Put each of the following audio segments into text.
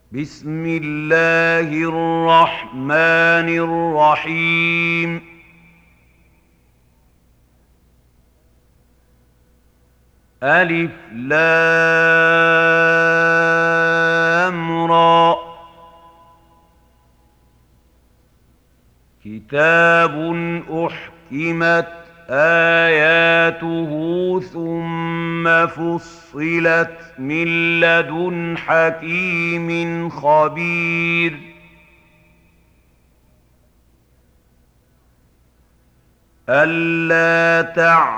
بسم الله الرحمن الرحيم. ألف لام را. كتاب أحكمت آياته ثم فصلت من لدن حكيم خبير. ألا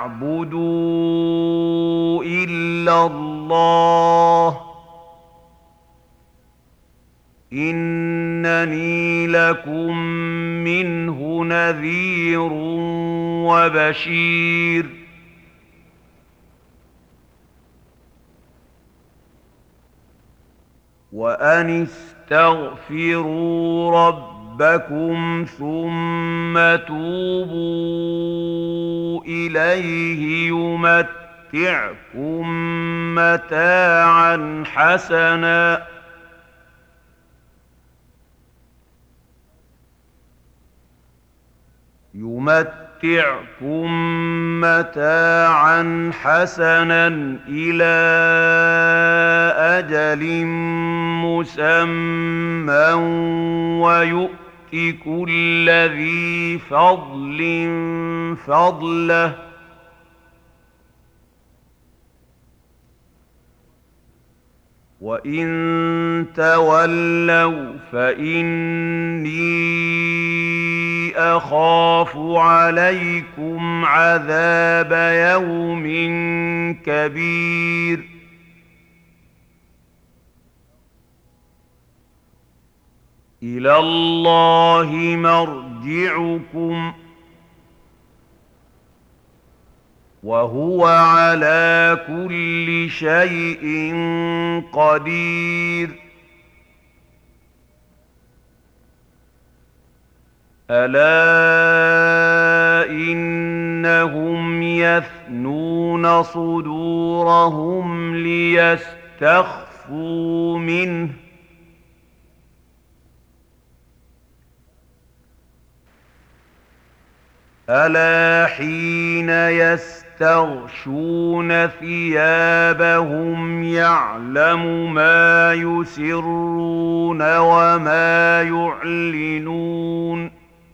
تعبدوا إلا الله إنني لكم منه نذير وبشير. وأن استغفروا ربكم ثم توبوا إليه يمتعكم متاعا حسنا إلى أجل مسمى ويؤت كل ذي فضل فضله وإن تولوا فإني أخاف عليكم عذاب يوم كبير. إلى الله مرجعكم وهو على كل شيء قدير. ألا إنهم يثنون صدورهم ليستخفوا منه ألا حين يستغشون ثيابهم يعلم ما يسرون وما يعلنون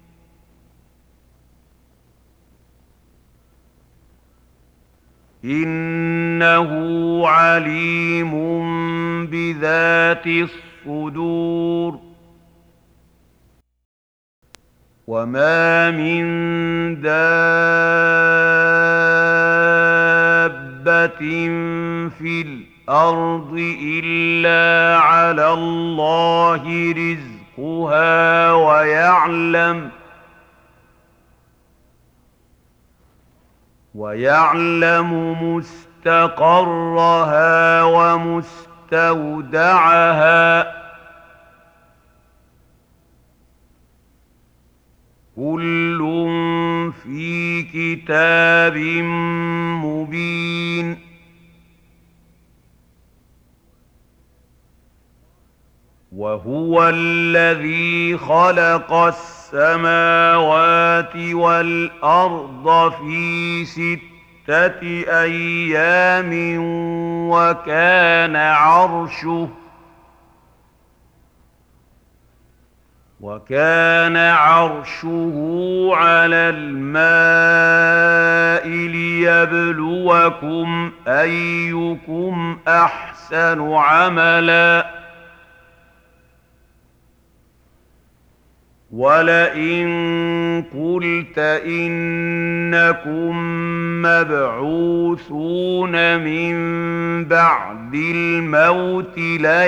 إنه عليم بذات الصدور. وما من دابة في الأرض إلا على الله رزقها ويعلم مستقرها ومستودعها كل في كتاب مبين. وهو الذي خلق السماوات والأرض في 6 أيام وكان عرشه على الماء ليبلوكم أيكم أحسن عملا ولئن قلت إنكم مبعوثون من بعد الموت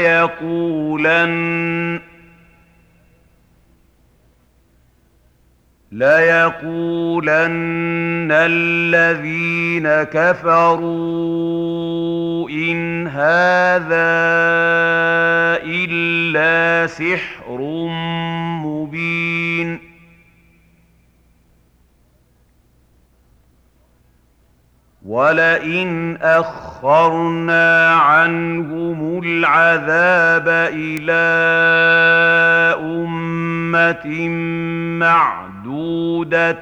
ليقولن الذين كفروا إن هذا إلا سحر مبين. ولئن أخرنا عنهم العذاب إلى أمة معدودة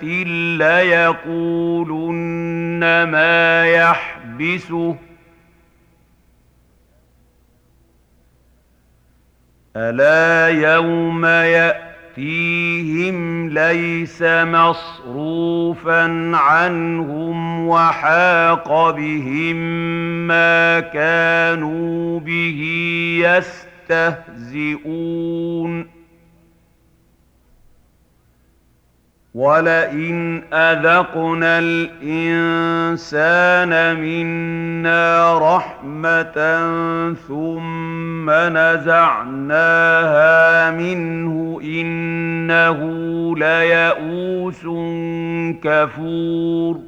ليقولن ما يحبسه ألا يوم يأتيهم ليس مصروفا عنهم وحاق بهم ما كانوا به يستهزئون ولئن أذقنا الإنسان منا رحمة ثم نزعناها منه إنه ليئوس كفور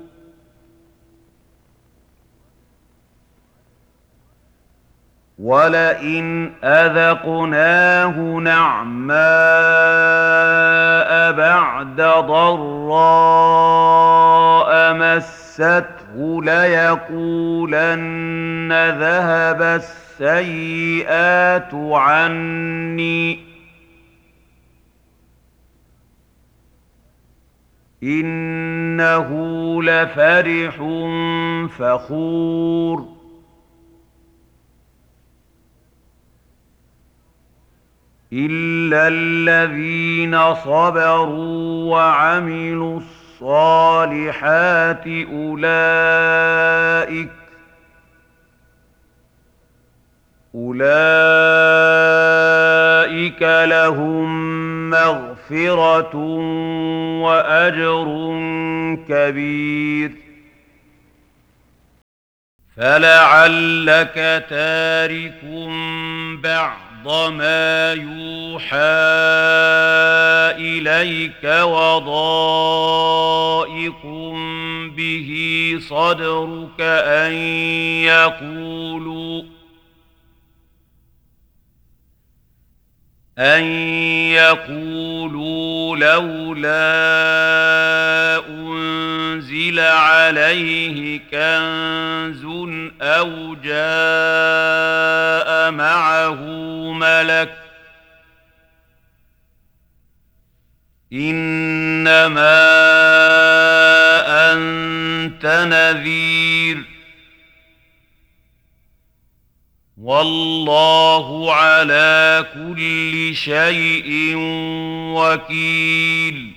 ولئن أذقناه نعماء بعد ضراء مسته ليقولن ذهب السيئات عني إنه لفرح فخور إلا الذين صبروا وعملوا الصالحات أولئك لهم مغفرة وأجر كبير فلعلك تارك بعض ما يوحى إليك وضائق به صدرك أن يقولوا لولا أنزل عليه كنز أو جاء معه ملك إنما أنت نذير والله على كل شيء وكيل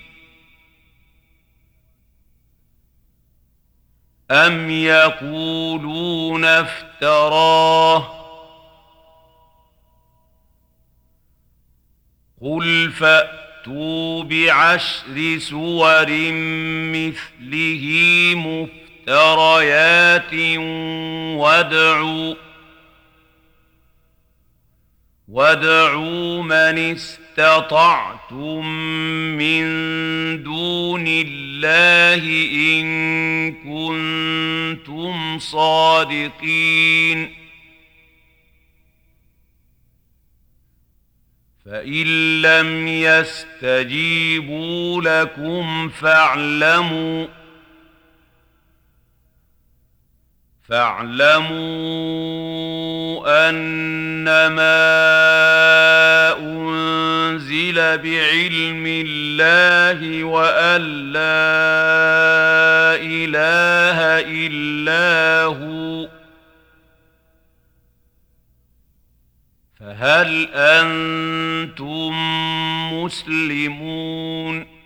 أم يقولون افتراه قل فأتوا بعشر سور مثله مفتريات وادعوا من استطعتم من دون الله إن كنتم صادقين فإن لم يستجيبوا لكم فاعلموا أنما أنزل بعلم الله وأن لا إله إلا هو فهل أنتم مسلمون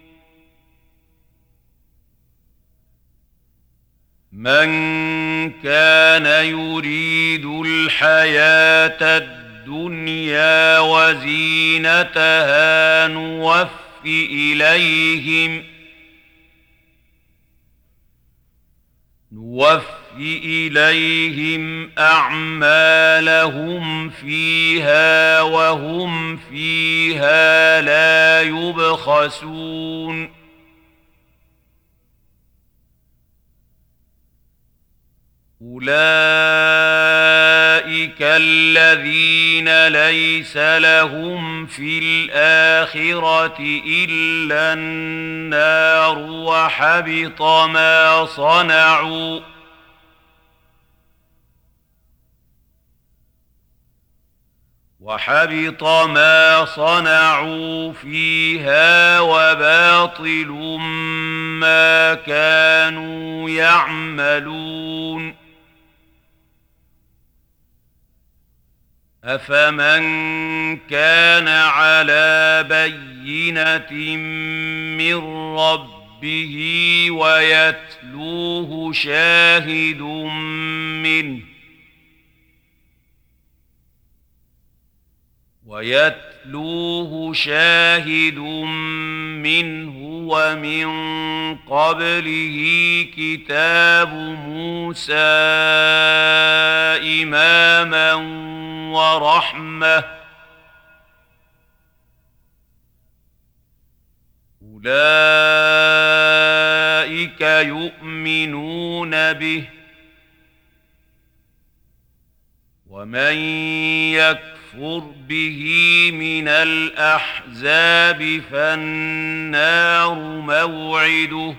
من كان يريد الحياة الدنيا وزينتها نوفي إليهم أعمالهم فيها وهم فيها لا يبخسون أولئك الذين ليس لهم في الآخرة إلا النار وحبط ما صنعوا وحبط ما صنعوا فيها وباطل ما كانوا يعملون أفمن كان على بينة من ربه ويتلوه شاهد منه ومن قبله كتاب موسى إماما ورحمة أولئك يؤمنون به ومن يكفر به من الأحزاب فالنار موعده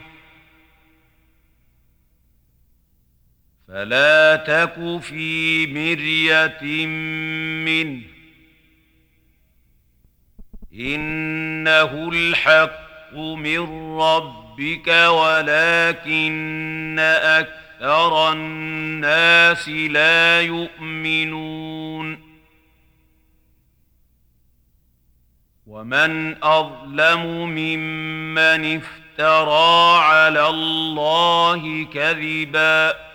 فلا تك في مرية منه إنه الحق من ربك ولكن أكثر الناس لا يؤمنون ومن أظلم ممن افترى على الله كذبا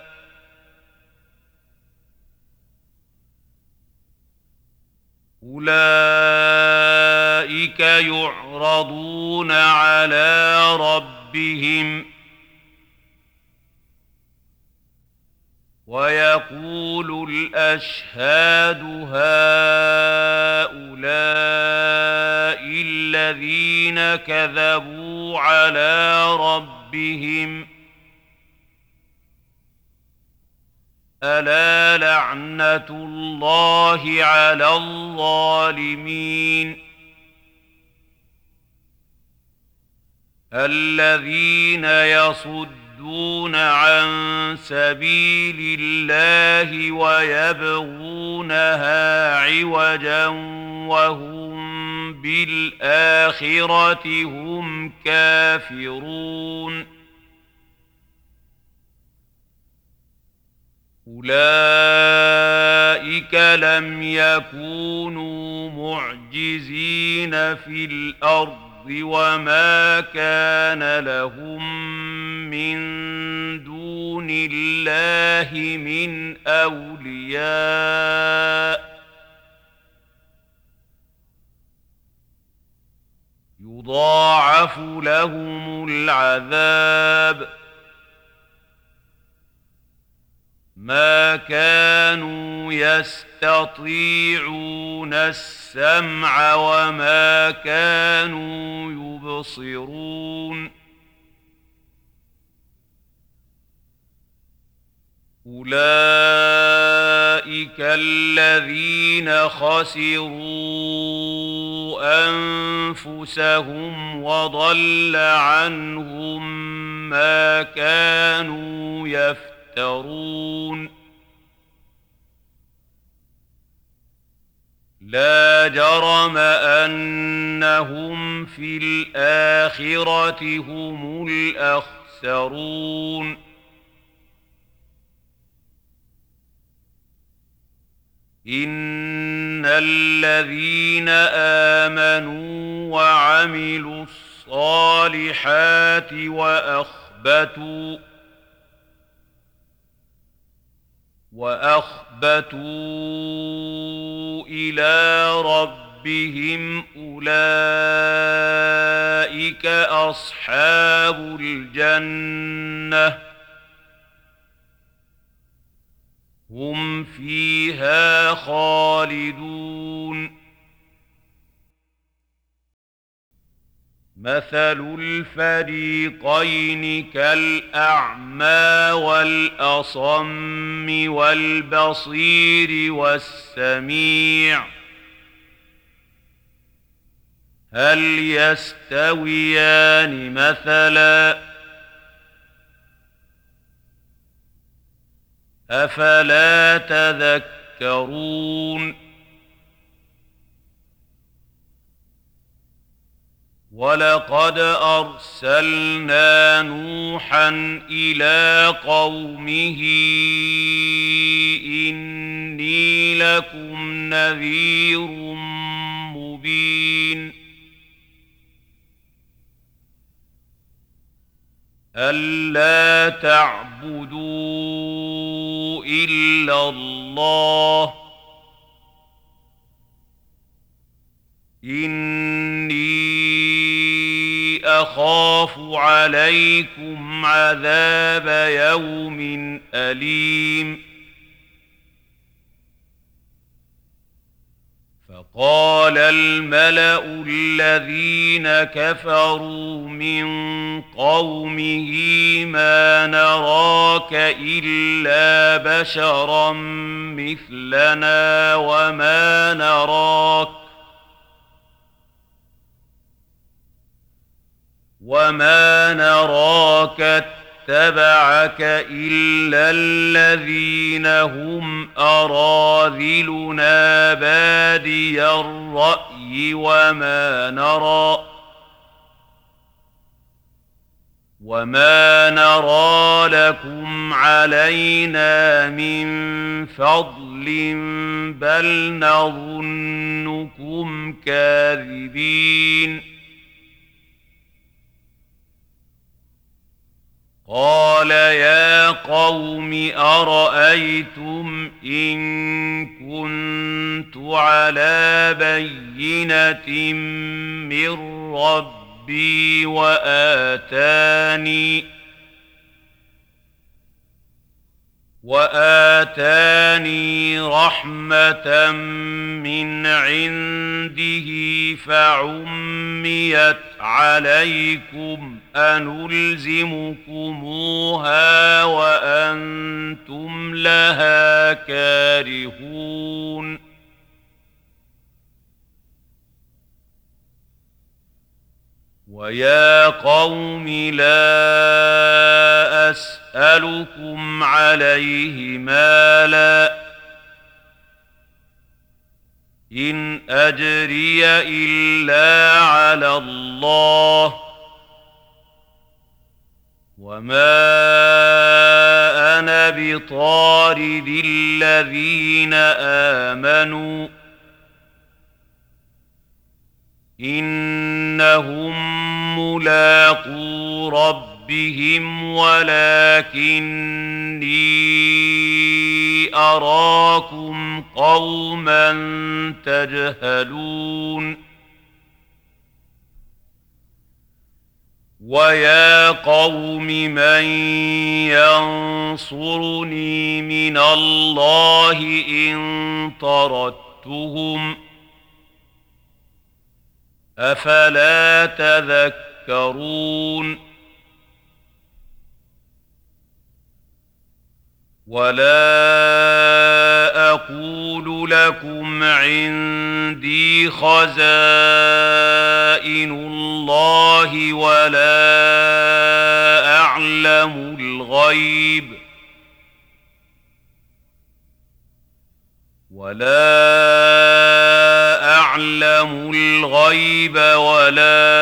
أولئك يعرضون على ربهم ويقول الأشهاد هؤلاء الذين كذبوا على ربهم ألا لعنة الله على الظالمين الذين يصدون عن سبيل الله ويبغونها عوجا وهم بالآخرة هم كافرون أولئك لم يكونوا معجزين في الأرض وما كان لهم من دون الله من أولياء يضاعف لهم العذاب ما كانوا يستطيعون السمع وما كانوا يبصرون أولئك الذين خسروا أنفسهم وضل عنهم ما كانوا يفترون لا جرم أنهم في الآخرة هم الأخسرون إن الذين آمنوا وعملوا الصالحات وأخبتوا إلى ربهم أولئك أصحاب الجنة هم فيها خالدون مثل الفريقين كالأعمى والأصم والبصير والسميع هل يستويان مثلا أفلا تذكرون ولقد أرسلنا نوحا إلى قومه إني لكم نذير مبين ألا تعبدوا إلا الله إني أخاف عليكم عذاب يوم أليم فقال الملأ الذين كفروا من قومه ما نراك إلا بشرا مثلنا وما نراك اتبعك إلا الذين هم أراذلنا بادي الرأي وما نرى لكم علينا من فضل بل نظنكم كاذبين قال يا قوم أرأيتم إن كنت على بينة من ربي وآتاني رحمة من عنده فعميت عليكم أنلزمكموها وأنتم لها كارهون ويا قوم لا أسألكم عليه مالا إن أجري إلا على الله وما أنا بطارد الذين آمنوا إنهم ملاقو ربهم ولكني أراكم قوما تجهلون ويا قوم من ينصرني من الله إن طردتهم أفلا تذكرون ولا أقول لكم عندي خزائن الله ولا أعلم الغيب ولا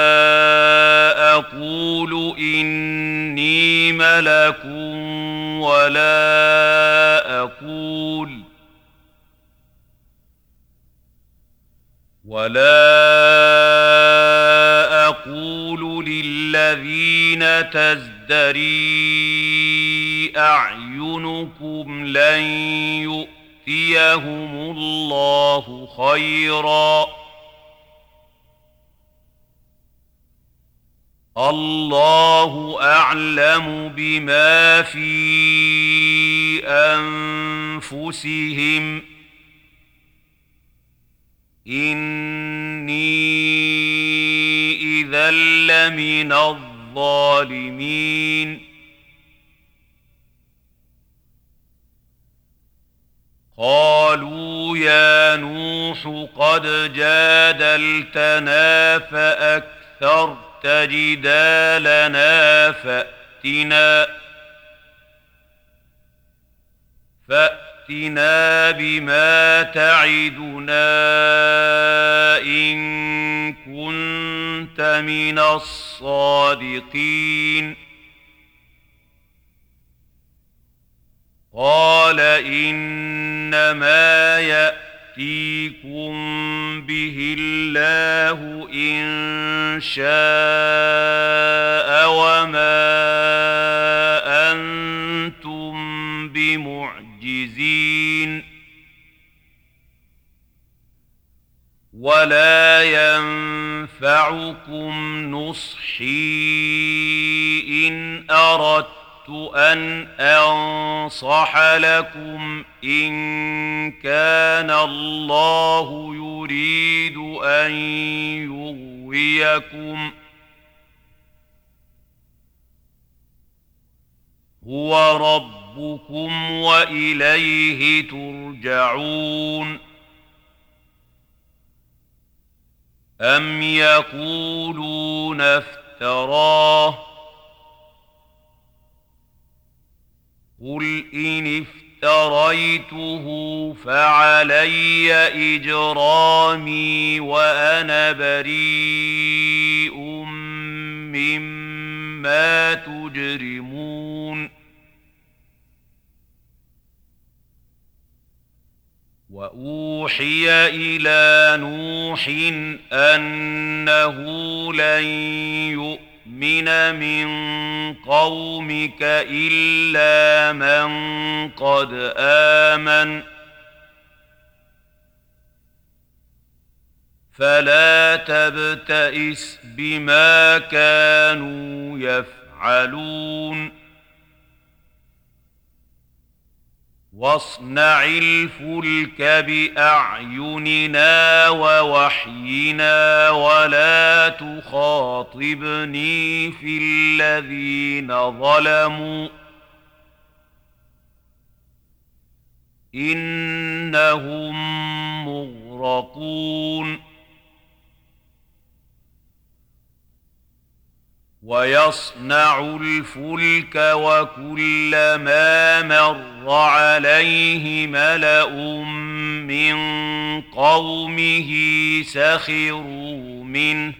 أقول إني ملك ولا أقول للذين تزدري أعينكم لن يؤتيهم الله خيرا الله أعلم بما في أنفسهم إني إذا لمن الظالمين قالوا يا نوح قد جادلتنا فأكثرت جدالنا فأتنا بما تعدنا إن كنت كنت من الصادقين قال إنما يأتيكم به الله إن شاء وما أنتم بمعجزين ولا ينفعكم نصحي إن أردت أن أنصح لكم إن كان الله يريد أن يغويكم هو ربكم وإليه ترجعون أم يقولون افتراه قل إن افتريته فعلي إجرامي وأنا بريء مما تجرمون وأوحي إلى نوح أنه لن يؤمن من قومك إلا من قد آمن فلا تبتئس بما كانوا يفعلون واصنع الفلك بأعيننا ووحينا ولا تخاطبني في الذين ظلموا إنهم مغرقون ويصنع الفلك وكلما مر عليه ملأ من قومه سخروا منه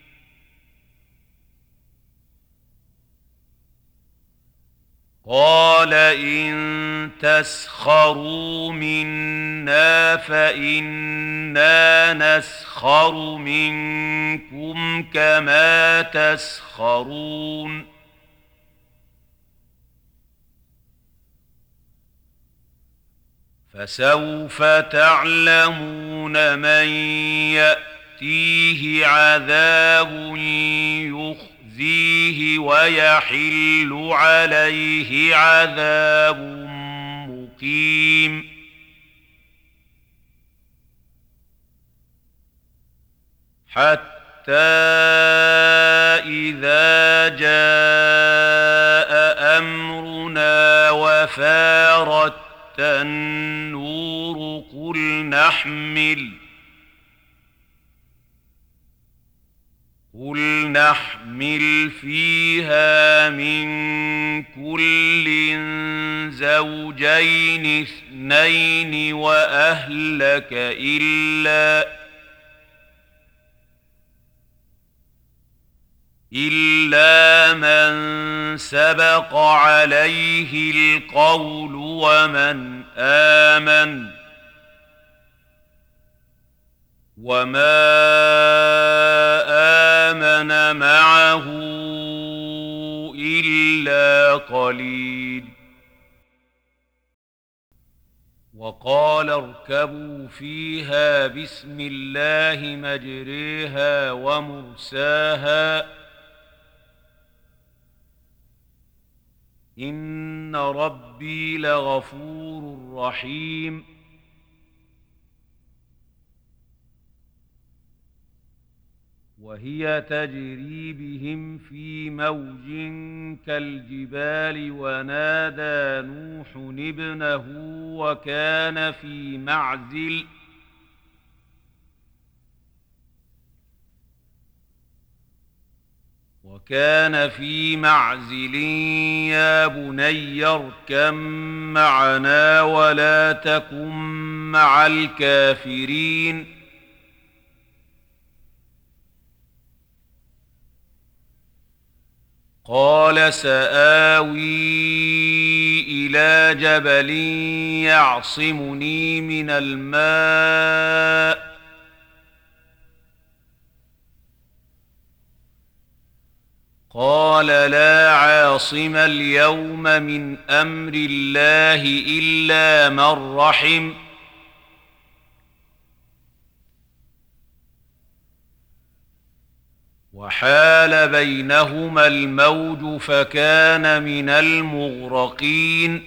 قال إن تسخروا منا فإنا نسخر منكم كما تسخرون فسوف تعلمون من يأتيه عذاب يخزيه ويحل عليه عذاب مقيم حتى إذا جاء أمرنا وفارت النور قل نحمل فيها من كل زوجين اثنين وأهلك إلا من سبق عليه القول ومن آمن وما آمن معه إلا قليل وقال اركبوا فيها بسم الله مجريها ومرساها إن ربي لغفور رحيم وهي تجري بهم في موج كالجبال ونادى نوح ابنه وكان في معزل يا بني اركب معنا ولا تكن مع الكافرين قال سآوي إلى جبل يعصمني من الماء قال لا عاصم اليوم من أمر الله إلا من رحم وحال بينهما الموج فكان من المغرقين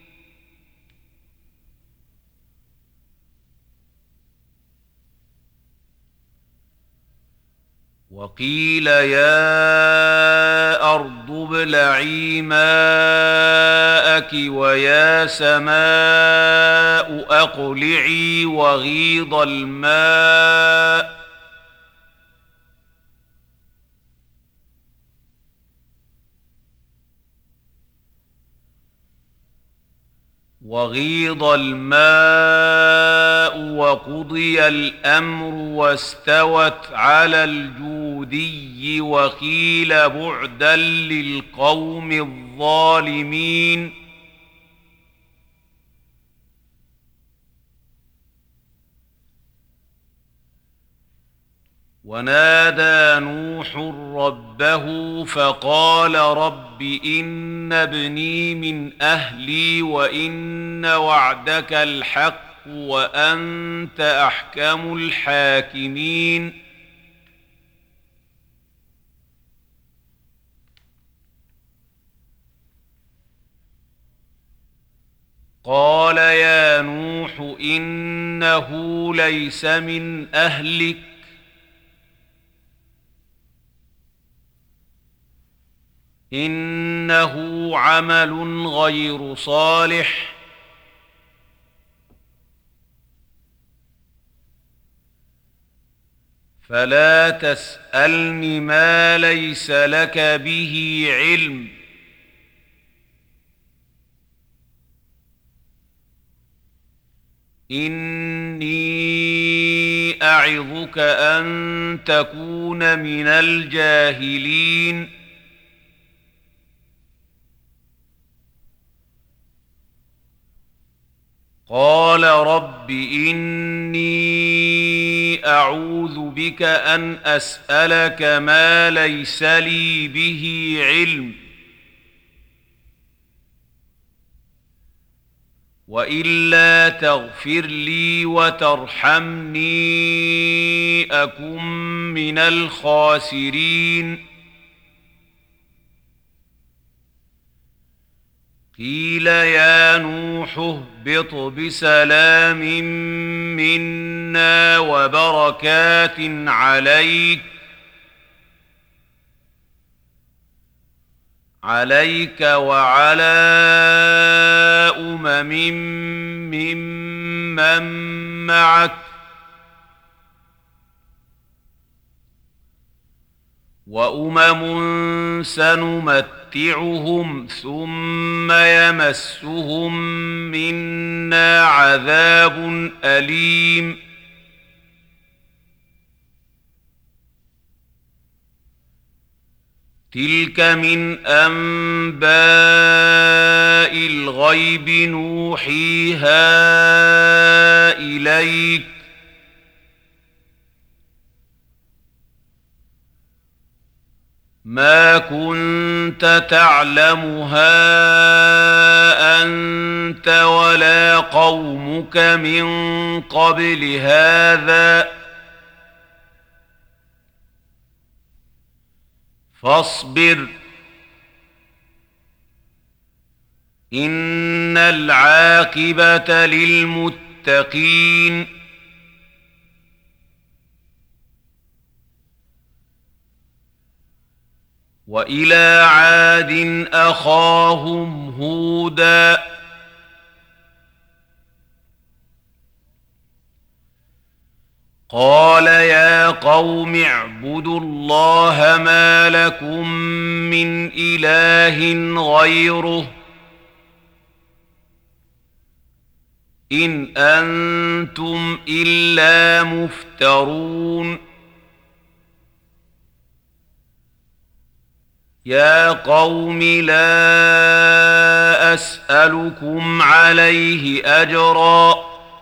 وقيل يا أرض ابلعي ماءك ويا سماء أقلعي وغيض الماء وقضي الأمر واستوت على الجودي وقيل بعدا للقوم الظالمين ونادى نوح ربه فقال رب إن ابني من أهلي وإن وعدك الحق وأنت أحكم الحاكمين قال يا نوح إنه ليس من أهلك إنه عمل غير صالح فلا تسألن ما ليس لك به علم إني أعظك أن تكون من الجاهلين قال رب إني أعوذ بك أن أسألك ما ليس لي به علم وإلا تغفر لي وترحمني أكن من الخاسرين قيل يا نوح اهبط بسلام منا وبركات عليك وعلى ممن معك سنمتعهم ثم يمسهم منا عذاب أليم تلك من أنباء الغيب نوحيها إليك ما كنت تعلمها أنت ولا قومك من قبل هذا فاصبر إن العاقبة للمتقين وإلى عاد أخاهم هودا قال يا قوم اعبدوا الله ما لكم من إله غيره إن أنتم إلا مفترون يا قوم لا أسألكم عليه أجرا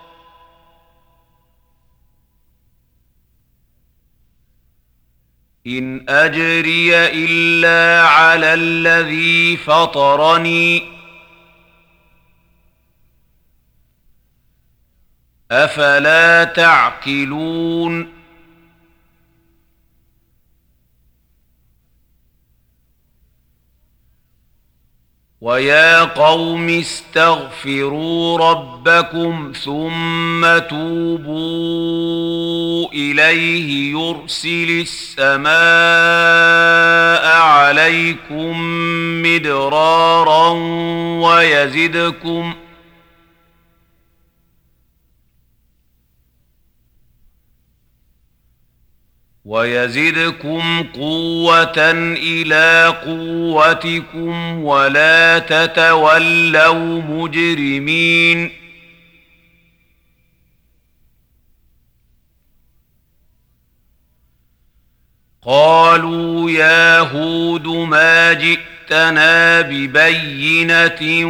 إن أجري إلا على الذي فطرني أفلا تعقلون ويا قوم استغفروا ربكم ثم توبوا إليه يرسل السماء عليكم مدرارا ويزدكم قوة إلى قوتكم ولا تتولوا مجرمين قالوا يا هود ما جئتنا ببينة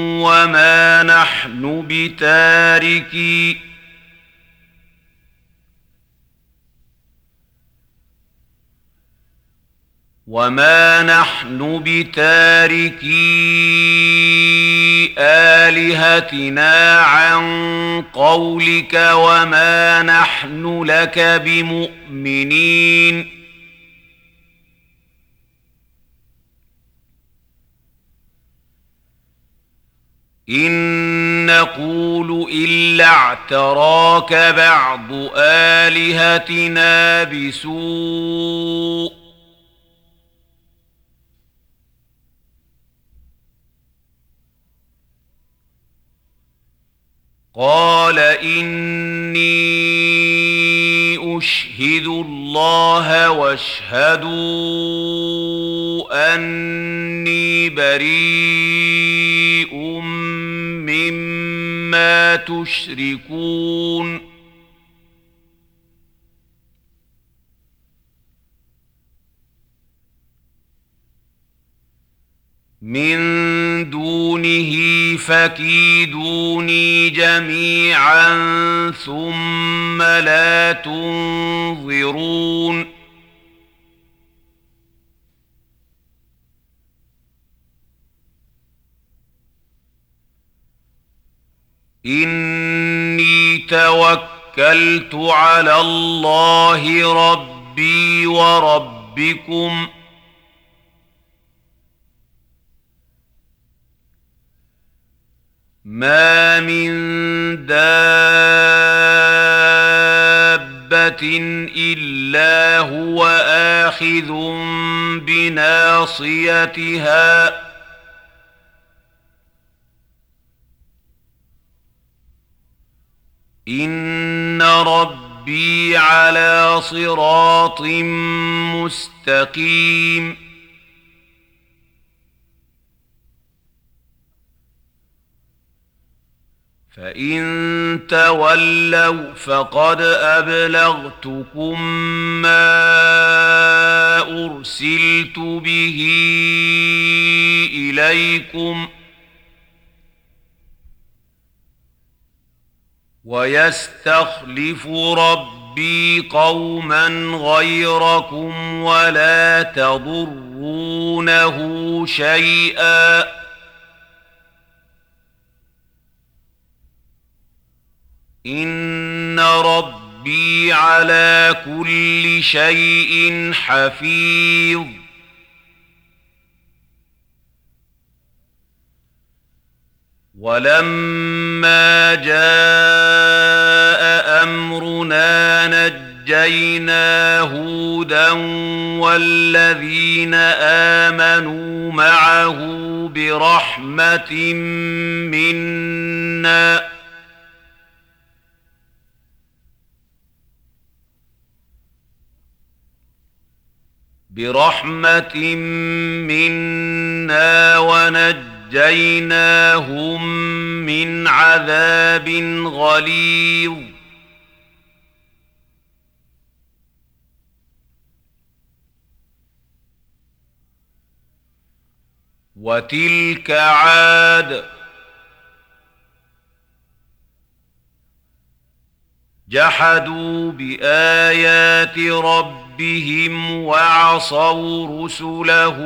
وما نحن بتاركي آلهتنا عن قولك وما نحن لك بمؤمنين إن نقول إلا اعتراك بعض آلهتنا بسوء قال إني أشهد الله واشهدوا أني بريء مما تشركون من دونه فكيدوني جميعا ثم لا تنظرون إني توكلت على الله ربي وربكم ما من دابة إلا هو آخذ بناصيتها إن ربي على صراط مستقيم فإن تولوا فقد أبلغتكم ما أرسلت به إليكم ويستخلف ربي قوما غيركم ولا تضرونه شيئا إن ربي على كل شيء حفيظ ولما جاء أمرنا نجينا هودا والذين آمنوا معه برحمة منا ونجيناهم من عذاب غليظ وتلك عاد جحدوا بآيات ربهم وعصوا رسله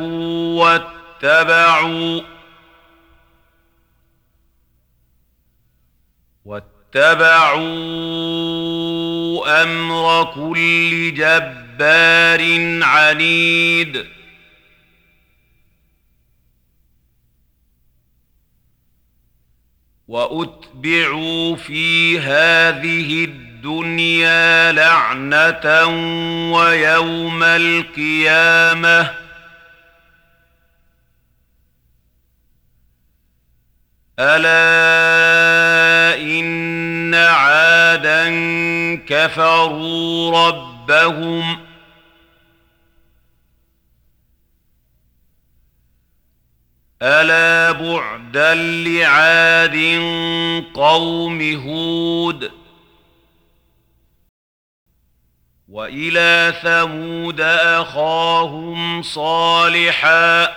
واتبعوا أمر كل جبار عنيد وأتبعوا في هذه الدنيا لعنة ويوم القيامة ألا إن عادا كفروا ربهم ألا بعدا لعاد قوم هود وإلى ثمود أخاهم صالحا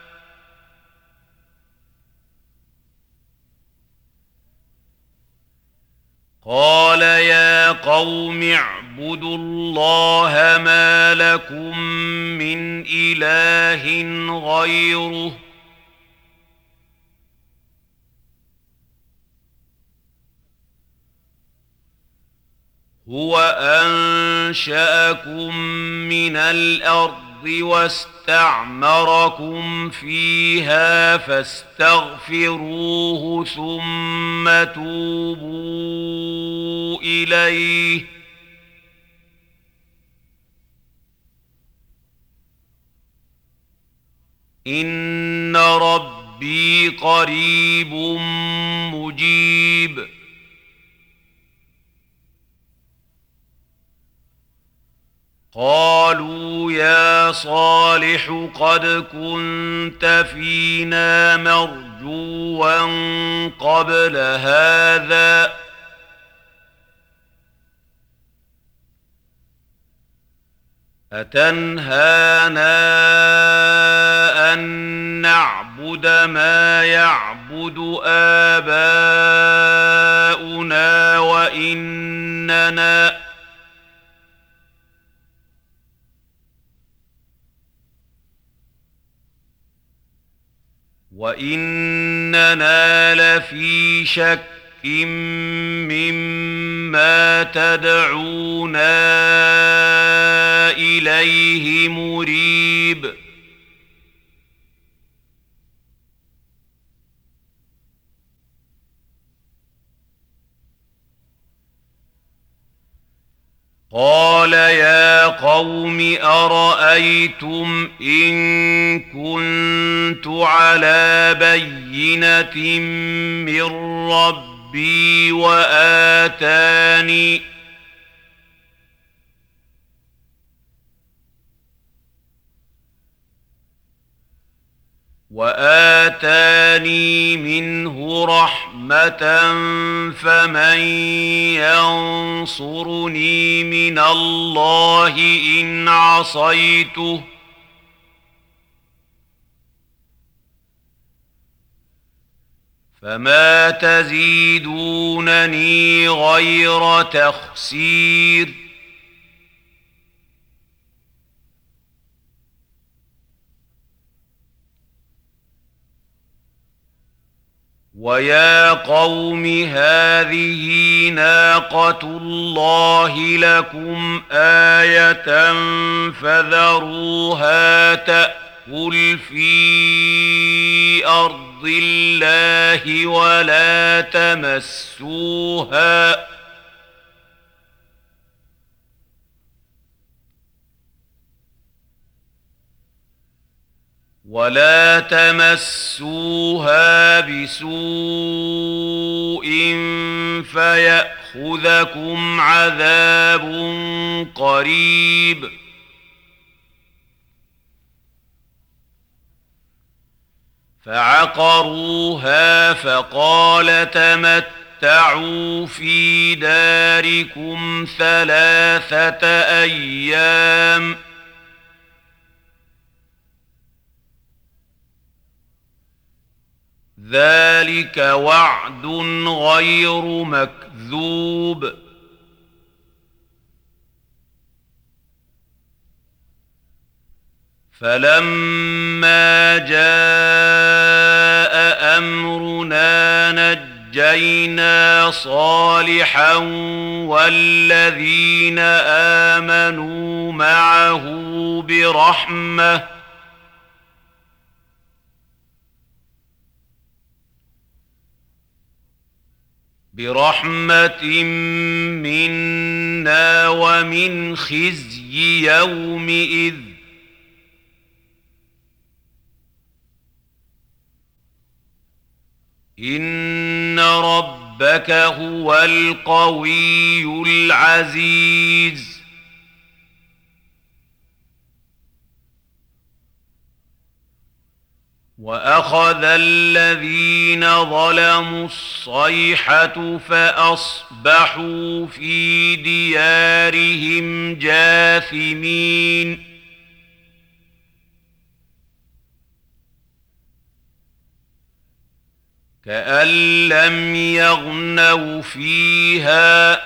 قال يا قوم اعبدوا الله ما لكم من إله غيره هو أنشأكم من الأرض واستعمركم فيها فاستغفروه ثم توبوا إليه إن ربي قريب مجيب قالوا يا صالح قد كنت فينا مرجوا قبل هذا أتنهانا أن نعبد ما يعبد آباؤنا وإننا لفي شك مما تدعونا إليه مريب قال يا قوم أرأيتم إن كنت على بينة من ربي وآتاني منه رحمة فمن ينصرني من الله إن عصيته فما تزيدونني غير تخسير ويا قوم هذه ناقة الله لكم آية فذروها تأكل في أرض الله ولا تمسوها بسوء فيأخذكم عذاب قريب فعقروها فقال تمتعوا في داركم 3 أيام ذلك وعد غير مكذوب فلما جاء أمرنا نجينا صالحا والذين آمنوا معه برحمة منا ومن خزي يومئذ إن ربك هو القوي العزيز وأخذ الذين ظلموا الصيحة فأصبحوا في ديارهم جاثمين كأن لم يغنوا فيها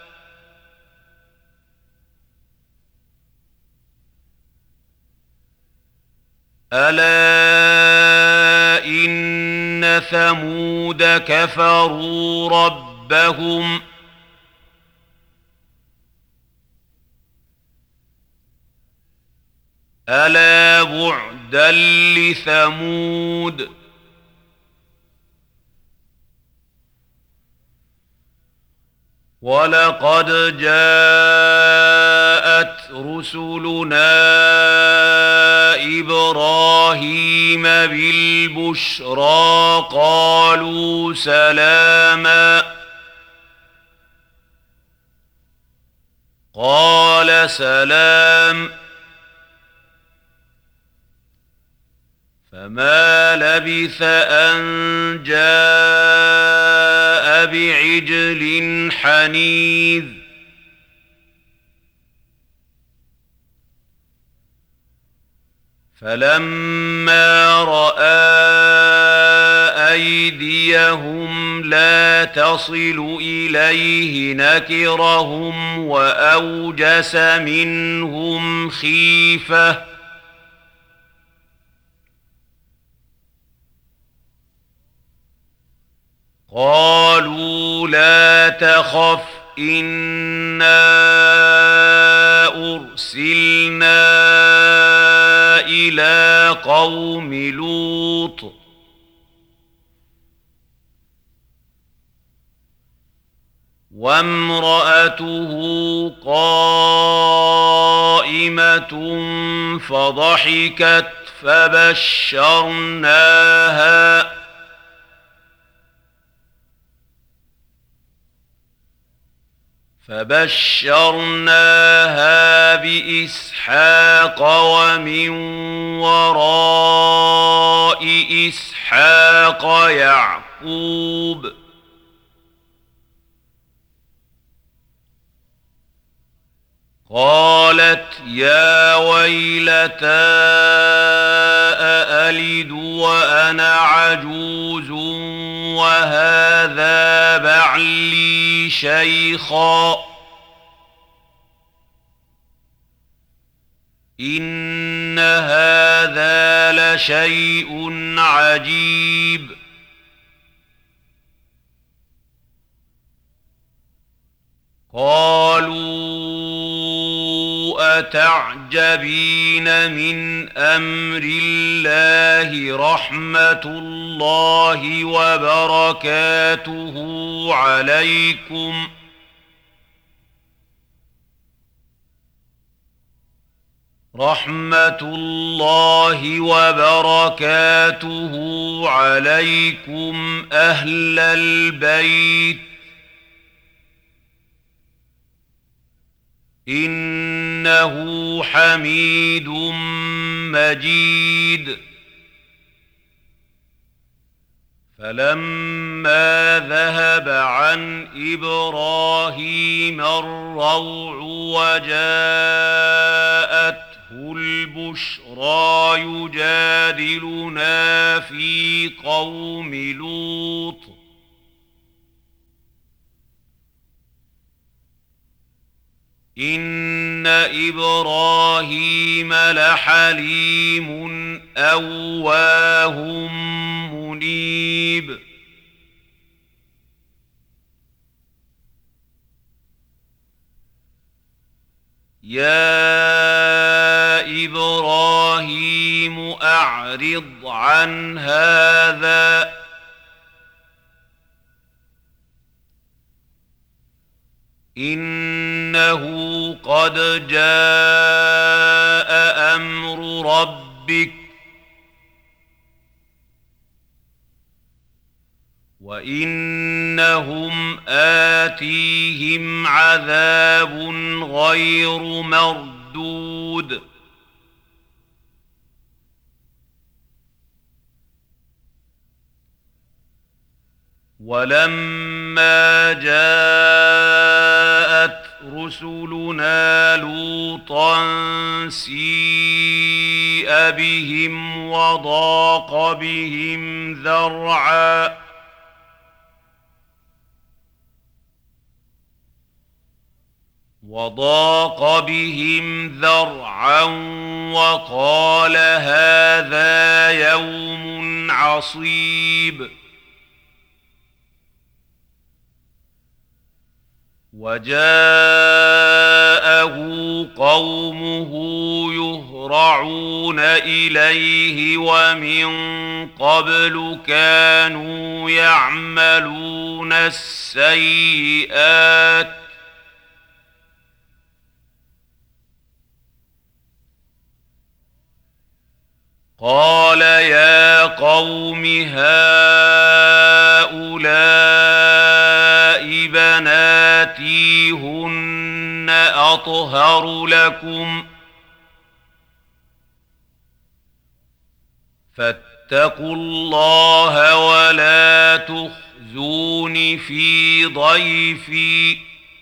ألا إن ثمود كفروا ربهم ألا بعدا لثمود ولقد جاءت رسلنا إبراهيم بالبشرى قالوا سلاما قال سلام فما لبث أن جاء بعجل حنيذ فلما رأى أيديهم لا تصل إليه نكرهم وأوجس منهم خيفة قالوا لا تخف إنا أرسلنا إلى قوم لوط وامرأته قائمة فضحكت فبشرناها بإسحاق ومن وراء إسحاق يعقوب قالت يا ويلتى أألد وأنا عجوز وهذا بعلي شيخا إن هذا لشيء عجيب قالوا أتعجبين من أمر الله رحمة الله وبركاته عليكم أهل البيت إنه حميد مجيد فلما ذهب عن إبراهيم الروع وجاءته البشرى يجادلنا في قوم إن إبراهيم لحليم أواه منيب يا إبراهيم أعرض عن هذا إنه قد جاء أمر ربك وإنهم آتيهم عذاب غير مردود ولما جاءت رسلنا لوطا سيء بهم وضاق بهم ذرعا وقال هذا يوم عصيب وجاءه قومه يهرعون إليه ومن قبل كانوا يعملون السيئات قال يا قوم هؤلاء بناتي هن أطهر لكم فاتقوا الله ولا تخزون في ضيفي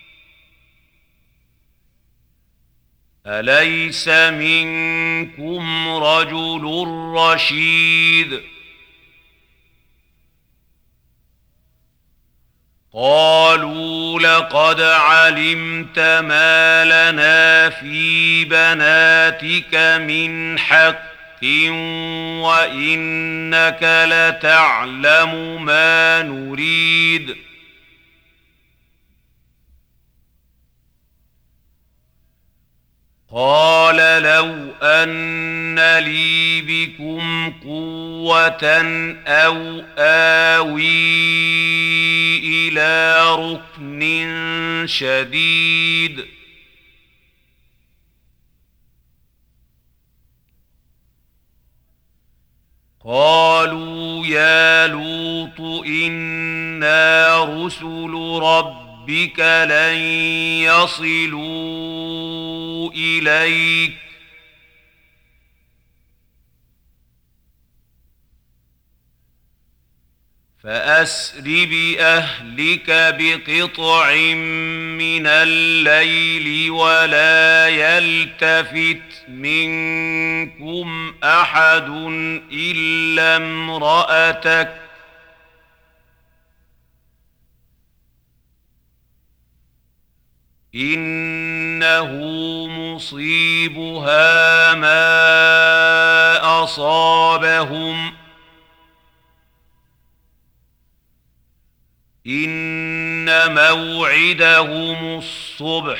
أليس منكم رجل رشيد قالوا لقد علمت ما لنا في بناتك من حق وإنك لتعلم ما نريد قال لو أن لي بكم قوة أو آوي إلى ركن شديد قالوا يا لوط إنا رسل ربك لن يصلوا إليك فأسر بأهلك بقطع من الليل ولا يلتفت منكم أحد إلا امرأتك إنه مصيبها ما أصابهم إن موعدهم الصبح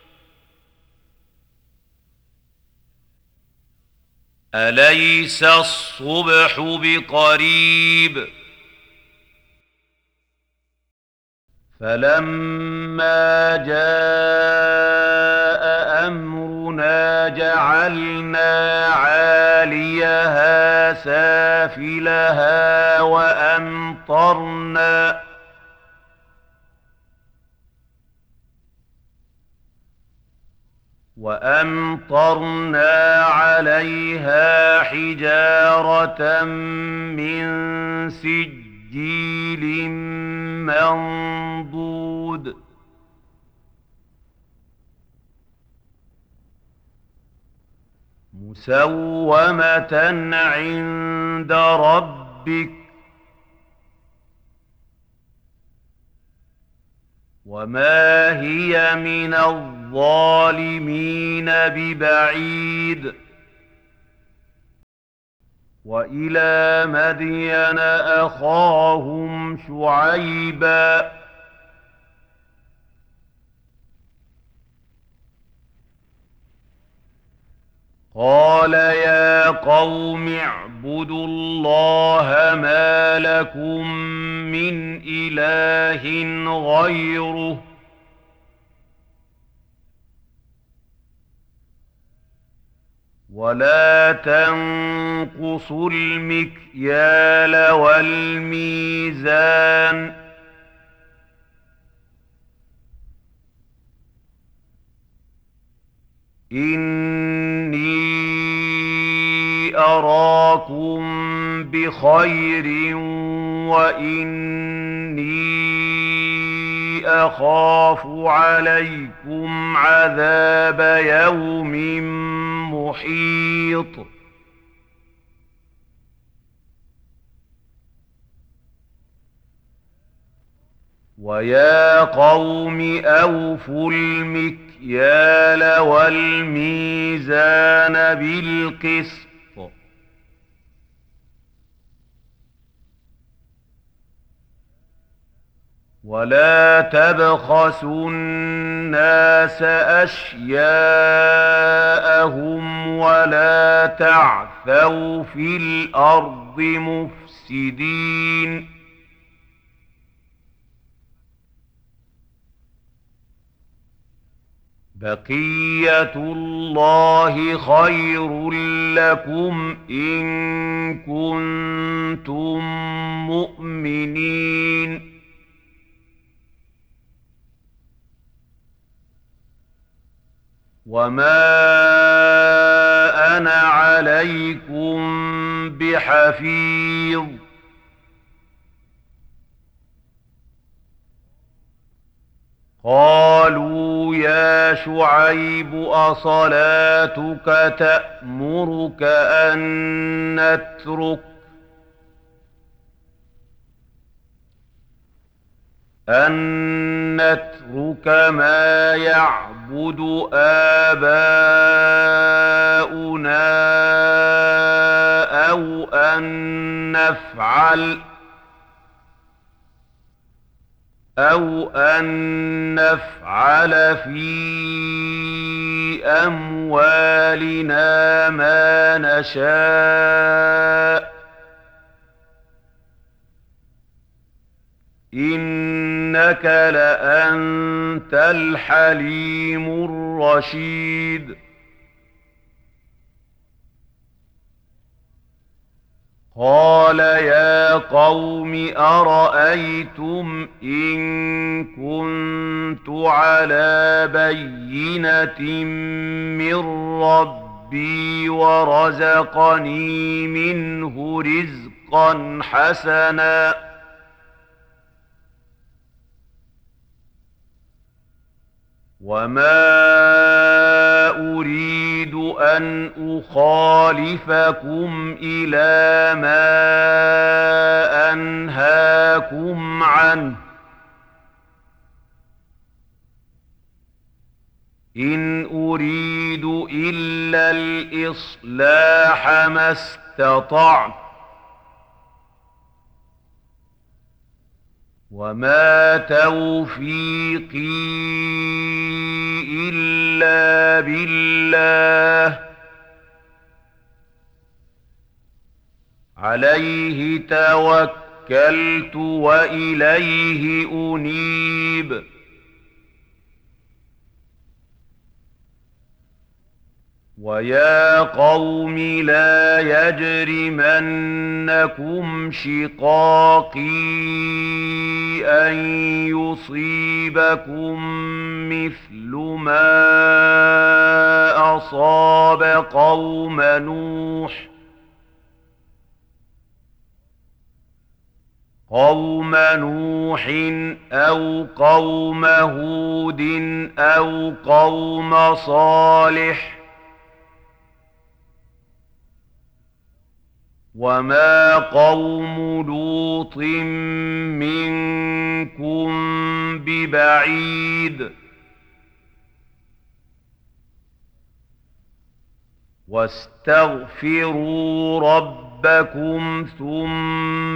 أليس الصبح بقريب فلما جاء أمرنا جعلنا عاليها سافلها وأمطرنا عليها حجارة من سجيل منضود مسومة عند ربك وما هي من الظالمين ببعيد. وإلى مدين أخاهم شعيبا قال يا قوم اعبدوا الله ما لكم من إله غيره ولا تنقصوا المكيال والميزان إني أراكم بخير وإني أخاف عليكم عذاب يوم محيط. ويا قوم أوفوا المكيال والميزان بالقسط ولا تبخسوا الناس أشياءهم ولا تعثوا في الأرض مفسدين. بقية الله خير لكم إن كنتم مؤمنين. وما أنا عليكم بحفيظ. قالوا يا شعيب أصلاتك تأمرك أن نترك ما يعبد آباؤنا أو أن نفعل في أموالنا ما نشاء إنك لأنت الحليم الرشيد. قال يا قوم أرأيتم إن كنت على بينة من ربي ورزقني منه رزقا حسنا وما أريد أن أخالفكم إلى ما أنهاكم عنه إن أريد إلا الإصلاح ما استطعت وما توفيقي إلا بالله عليه توكلت وإليه أنيب. ويا قوم لا يجرمنكم شقاقي أن يصيبكم مثل ما أصاب قوم نوح أو قوم هود أو قوم صالح وما قوم لوط منكم ببعيد واستغفروا ربكم ثم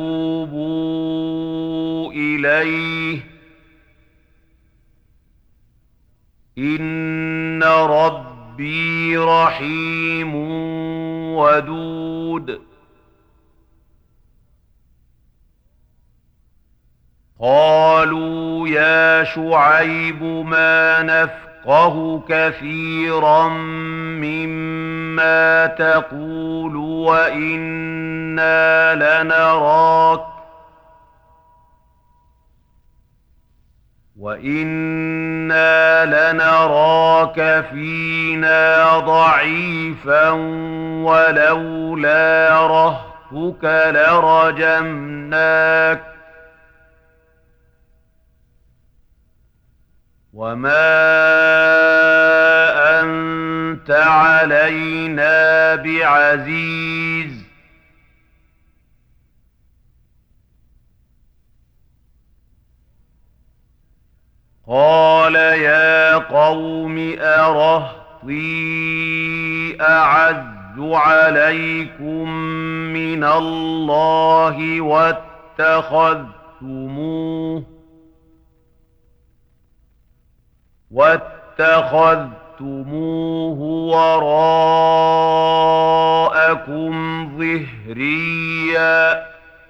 توبوا إليه إن ربي رحيم ودود قالوا يا شعيب ما نفقه كثيرا مما تقول وإنا لنراك فينا ضعيفا ولولا رهطك لرجمناك وما أنت علينا بعزيز قال يا قوم أرهطي أعز عليكم من الله واتخذتموه وراءكم ظهريا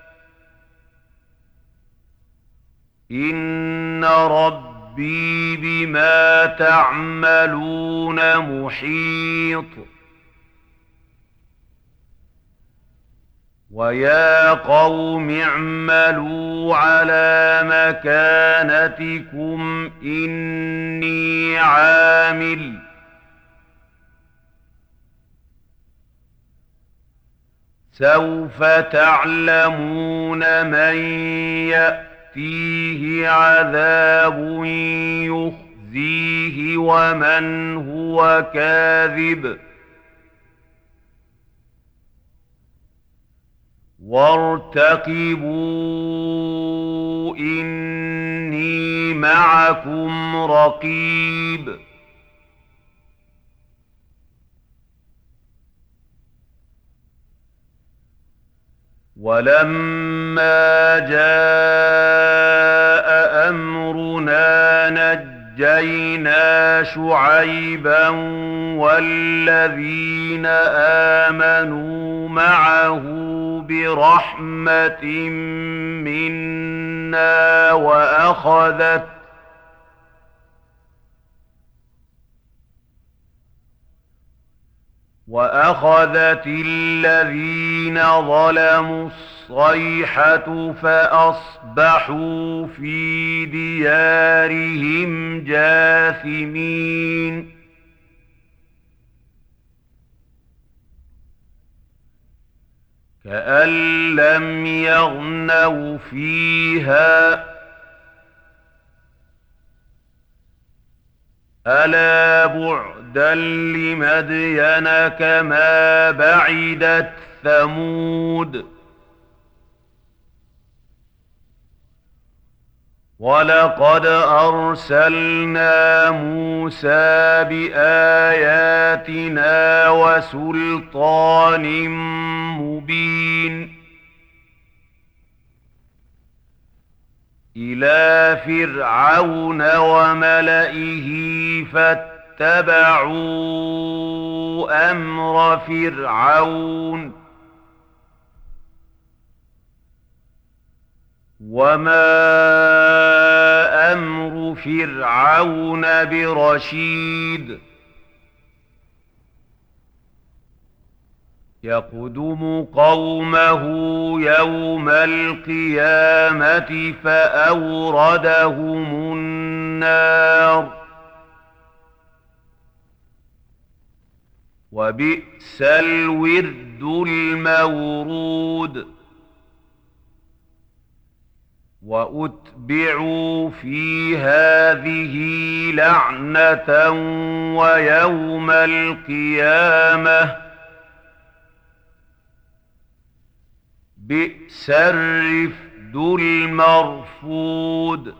إن ربي بما تعملون محيط ويا قوم اعملوا على مكانتكم إني عامل سوف تعلمون من يأتيه عذاب يخزيه ومن هو كاذب وارتقبوا إني معكم رقيب ولما جاء أمرنا نجينا شعيبا والذين آمنوا معه برحمة منا وأخذت الذين ظلموا الصيحة فأصبحوا في ديارهم جاثمين كأن لم يغنوا فيها ألا بعدا لمدين كما بعدت ثمود ولقد أرسلنا موسى بآياتنا وسلطان مبين إلى فرعون وملئه فاتبعوا أمر فرعون وما أمر فرعون برشيد يقدم قومه يوم القيامة فأوردهم النار وبئس الورد المورود وأتبعوا في هذه لعنة ويوم القيامة بئس الرفد المرفود.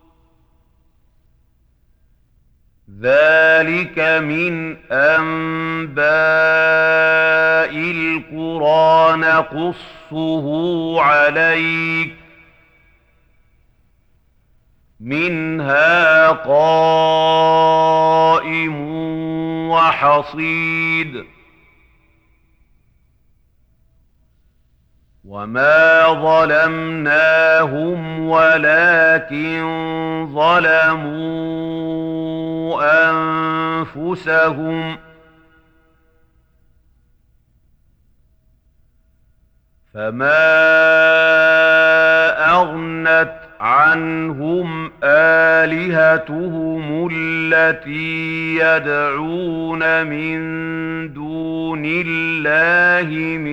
ذلك من أنباء القرى نقصه عليك منها قائم وحصيد. وما ظلمناهم ولكن ظلموا أنفسهم فما أغنت عنهم آلهتهم التي يدعون من دون الله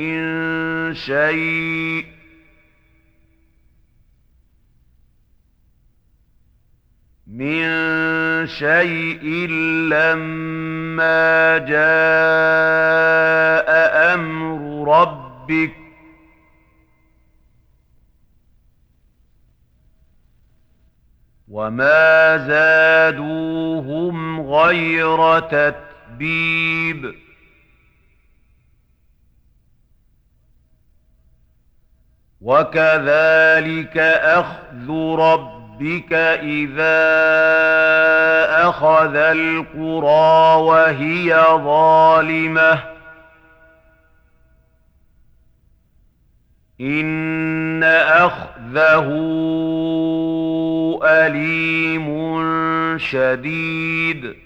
من شيء لما جاء أمر ربك وما زادوهم غير تتبيب. وكذلك أخذ ربك إذا أخذ القرى وهي ظالمة إن أخذه أليم شديد.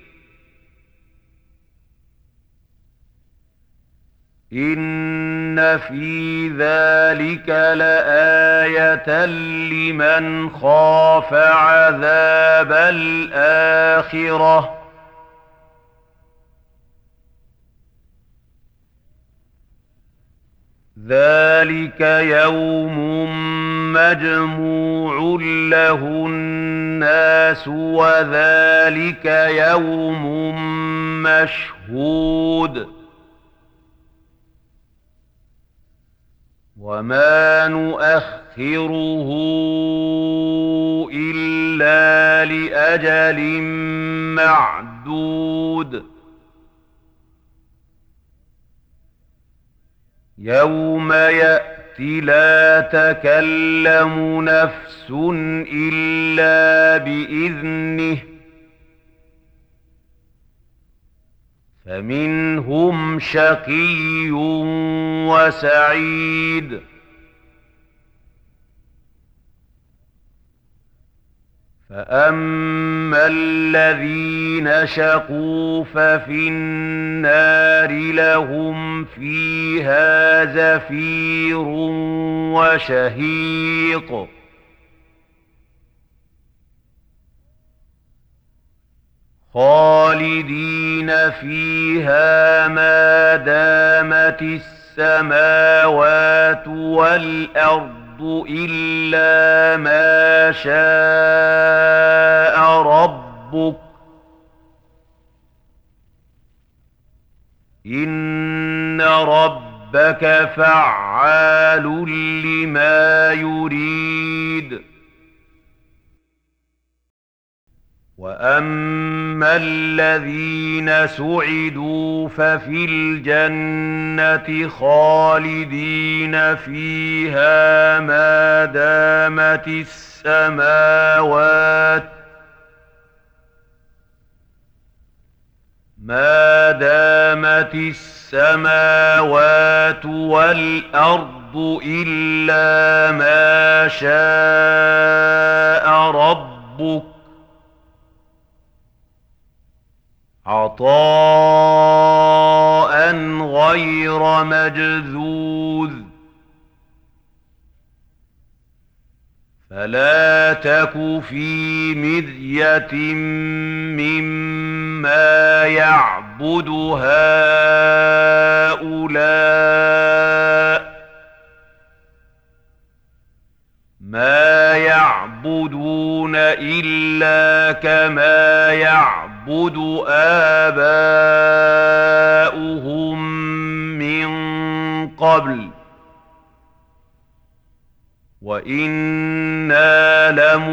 إن في ذلك لآية لمن خاف عذاب الآخرة ذلك يوم مجموع له الناس وذلك يوم مشهود. وما نؤخره إلا لأجل معدود. يوم يأتي لا تكلم نفس إلا بإذنه فمنهم شقي وسعيد. فأما الذين شقوا ففي النار لهم فيها زفير وشهيق خالدين فيها ما دامت السماوات والأرض إلا ما شاء ربك إن ربك فعال لما يريد. وأما الذين سعدوا ففي الجنة خالدين فيها ما دامت السماوات والأرض إلا ما شاء ربك عطاء غير مجذوذ. فلا تك في مرية مما يعبد هؤلاء ما يعبدون إلا كما يعبد آباؤهم من قبل وإنا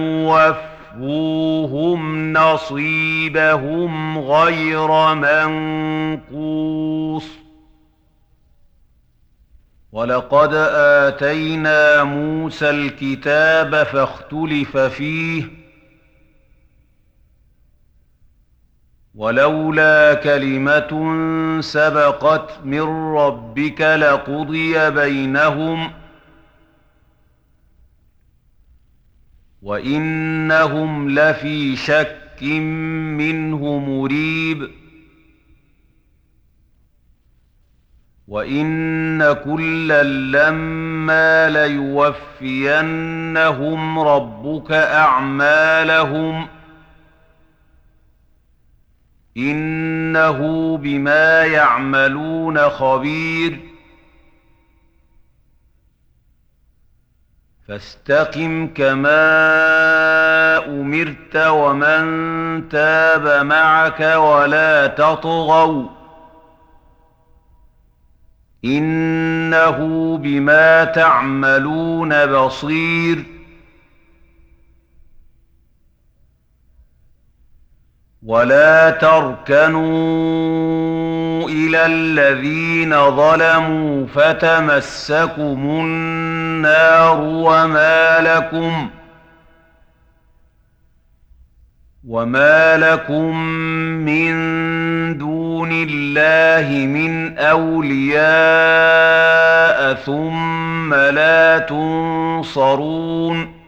لموفوهم نصيبهم غير منقوص ولقد آتينا موسى الكتاب فاختلف فيه ولولا كلمة سبقت من ربك لقضي بينهم وإنهم لفي شك منه مريب وإن كلا لما ليوفينهم ربك أعمالهم إنه بما يعملون خبير فاستقم كما أمرت ومن تاب معك ولا تطغوا إنه بما تعملون بصير ولا تركنوا إلى الذين ظلموا فتمسكم النار وما لكم من دون الله من أولياء ثم لا تنصرون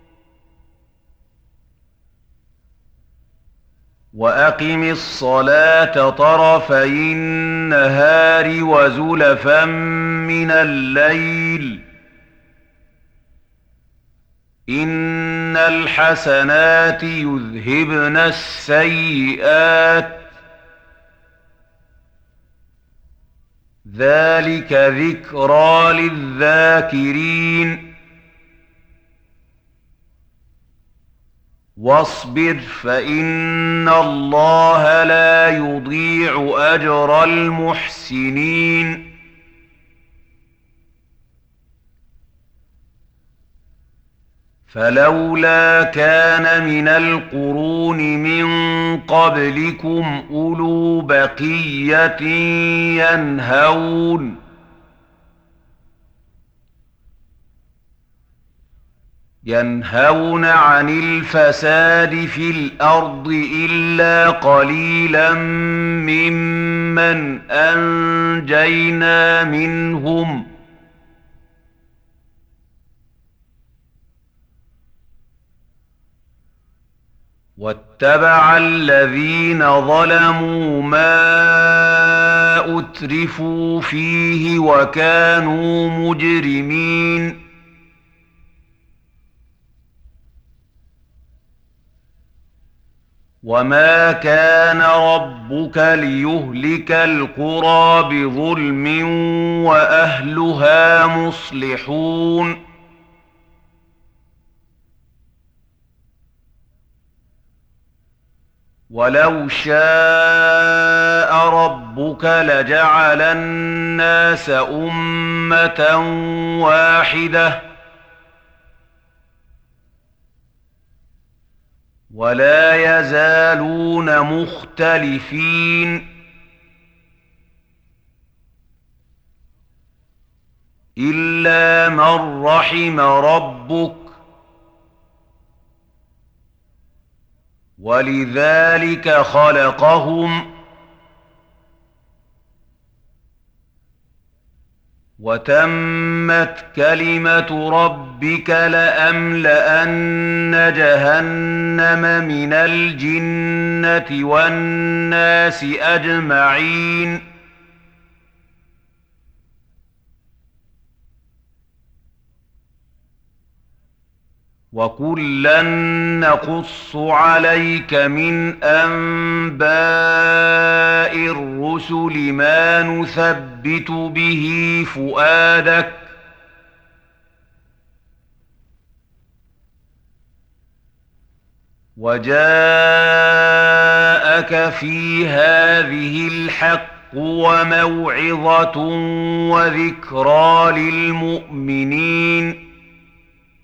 وأقم الصلاة طرفي النهار وزلفا من الليل إن الحسنات يذهبن السيئات ذلك ذكرى للذاكرين واصبر فإن الله لا يضيع أجر المحسنين فلولا كان من القرون من قبلكم أولو بقية ينهون عن الفساد في الأرض إلا قليلا ممن أنجينا منهم واتبع الذين ظلموا ما أترفوا فيه وكانوا مجرمين وما كان ربك ليهلك القرى بظلم وأهلها مصلحون ولو شاء ربك لجعل الناس أمة واحدة ولا يزالون مختلفين إلا من رحم ربك ولذلك خلقهم وتمت كلمة ربك لأملأن جهنم من الجنة والناس أجمعين وكلا نقص عليك من أنباء الرسل ما نثبت به فؤادك وجاءك في هذه الحق وموعظة وذكرى للمؤمنين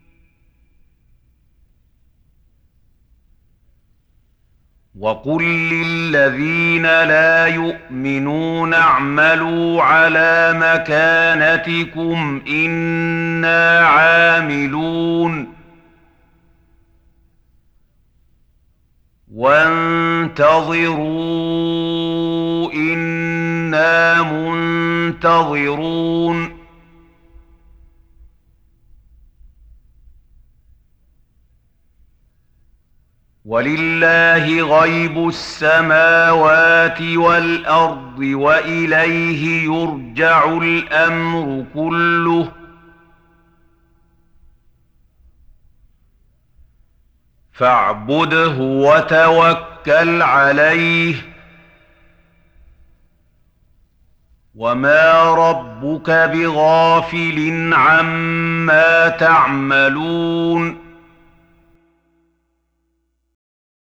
وقل للذين لا يؤمنون اعملوا على مكانتكم إنا عاملون وانتظروا إنا منتظرون ولله غيب السماوات والأرض وإليه يرجع الأمر كله فاعبده وتوكل عليه وما ربك بغافل عما تعملون